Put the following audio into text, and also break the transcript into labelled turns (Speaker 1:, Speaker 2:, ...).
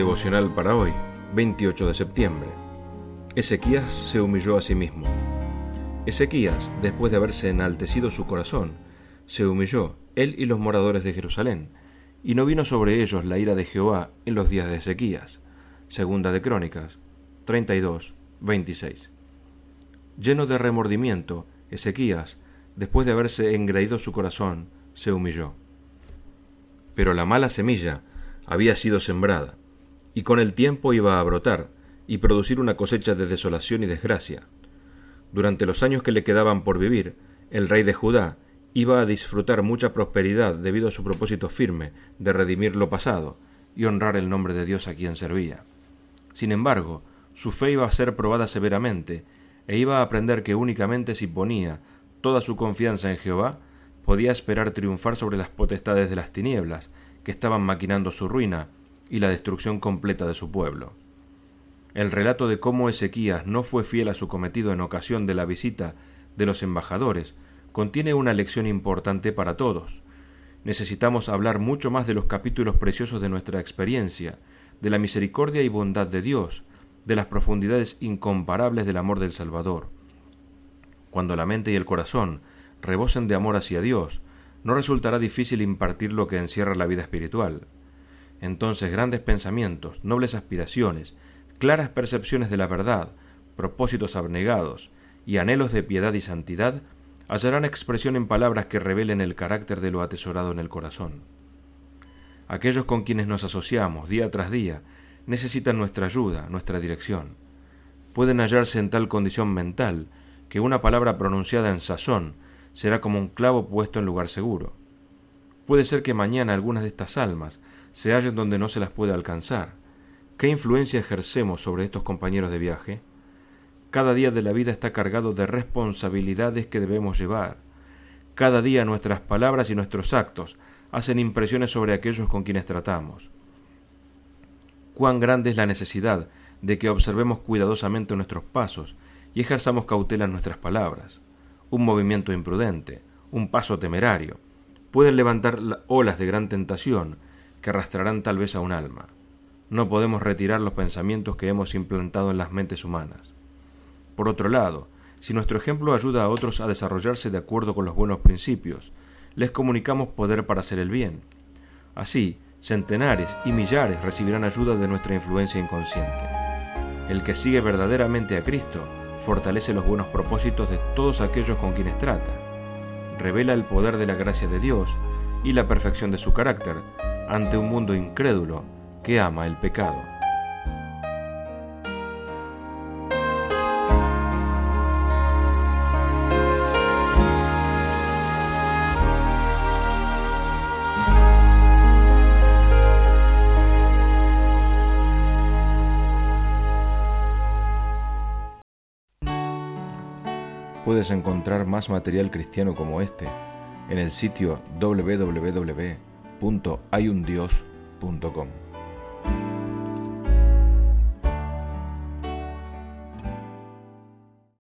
Speaker 1: devocional para hoy, 28 de septiembre. Ezequías se humilló a sí mismo. Ezequías, después de haberse enaltecido su corazón, se humilló, él y los moradores de Jerusalén, y no vino sobre ellos la ira de Jehová en los días de Ezequías. Segunda de Crónicas 32, 26. Lleno de remordimiento, Ezequías, después de haberse engreído su corazón, se humilló. Pero la mala semilla había sido sembrada, y con el tiempo iba a brotar y producir una cosecha de desolación y desgracia. Durante los años que le quedaban por vivir, el rey de Judá iba a disfrutar mucha prosperidad debido a su propósito firme de redimir lo pasado y honrar el nombre de Dios a quien servía. Sin embargo, su fe iba a ser probada severamente, e iba a aprender que únicamente si ponía toda su confianza en Jehová, podía esperar triunfar sobre las potestades de las tinieblas, que estaban maquinando su ruina y la destrucción completa de su pueblo. El relato de cómo Ezequías no fue fiel a su cometido en ocasión de la visita de los embajadores contiene una lección importante para todos. Necesitamos hablar mucho más de los capítulos preciosos de nuestra experiencia, de la misericordia y bondad de Dios, de las profundidades incomparables del amor del Salvador. Cuando la mente y el corazón rebosen de amor hacia Dios, no resultará difícil impartir lo que encierra la vida espiritual. Entonces grandes pensamientos, nobles aspiraciones, claras percepciones de la verdad, propósitos abnegados y anhelos de piedad y santidad hallarán expresión en palabras que revelen el carácter de lo atesorado en el corazón. Aquellos con quienes nos asociamos día tras día necesitan nuestra ayuda, nuestra dirección. Pueden hallarse en tal condición mental que una palabra pronunciada en sazón será como un clavo puesto en lugar seguro. Puede ser que mañana algunas de estas almas se hallen donde no se las puede alcanzar. ¿Qué influencia ejercemos sobre estos compañeros de viaje? Cada día de la vida está cargado de responsabilidades que debemos llevar. Cada día nuestras palabras y nuestros actos hacen impresiones sobre aquellos con quienes tratamos. Cuán grande es la necesidad de que observemos cuidadosamente nuestros pasos y ejerzamos cautela en nuestras palabras. Un movimiento imprudente, un paso temerario, pueden levantar olas de gran tentación que arrastrarán tal vez a un alma. No podemos retirar los pensamientos que hemos implantado en las mentes humanas. Por otro lado, si nuestro ejemplo ayuda a otros a desarrollarse de acuerdo con los buenos principios, les comunicamos poder para hacer el bien. Así, centenares y millares recibirán ayuda de nuestra influencia inconsciente. El que sigue verdaderamente a Cristo fortalece los buenos propósitos de todos aquellos con quienes trata, revela el poder de la gracia de Dios y la perfección de su carácter ante un mundo incrédulo que ama el pecado. Puedes encontrar más material cristiano como este en el sitio www.hayundios.com.